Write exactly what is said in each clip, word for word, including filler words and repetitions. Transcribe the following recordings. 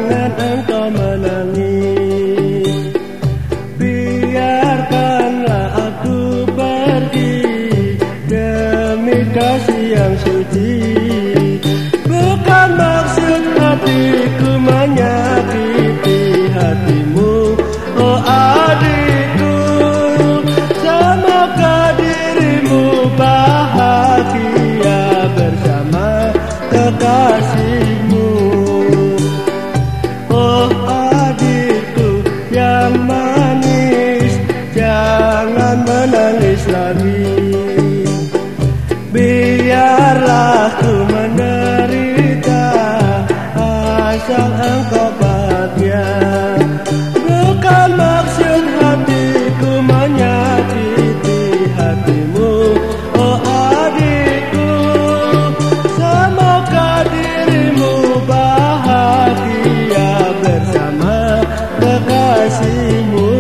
jangan engkau menangis. Biarkanlah aku pergi demi kasih yang suci. Bukan maksud hatiku menyakiti hatimu, oh adikku. Semoga dirimu bahagia bersama kekasihmu. Oh adikku yang manis, jangan menangis lagi. Biarlah ku menderita asal engkau bahagia. Bukan maksud hatiku menyakiti hatimu, oh adikku. Semoga dirimu bahagia bersama kekasihmu.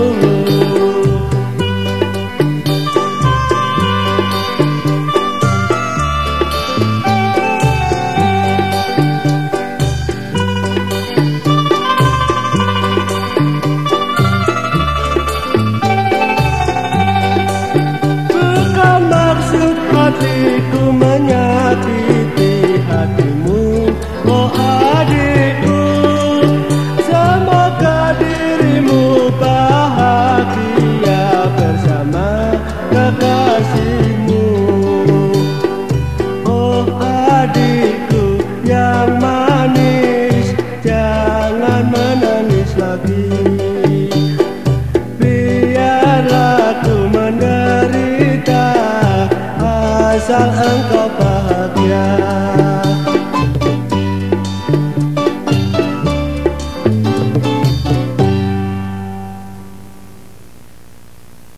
Hatiku menyakiti hatimu, oh adikku. Semoga dirimu bahagia bersama kekasihmu. Oh adikku yang manis, jangan menangis lagi. Biarlah ku menderita asal engkau bahagia.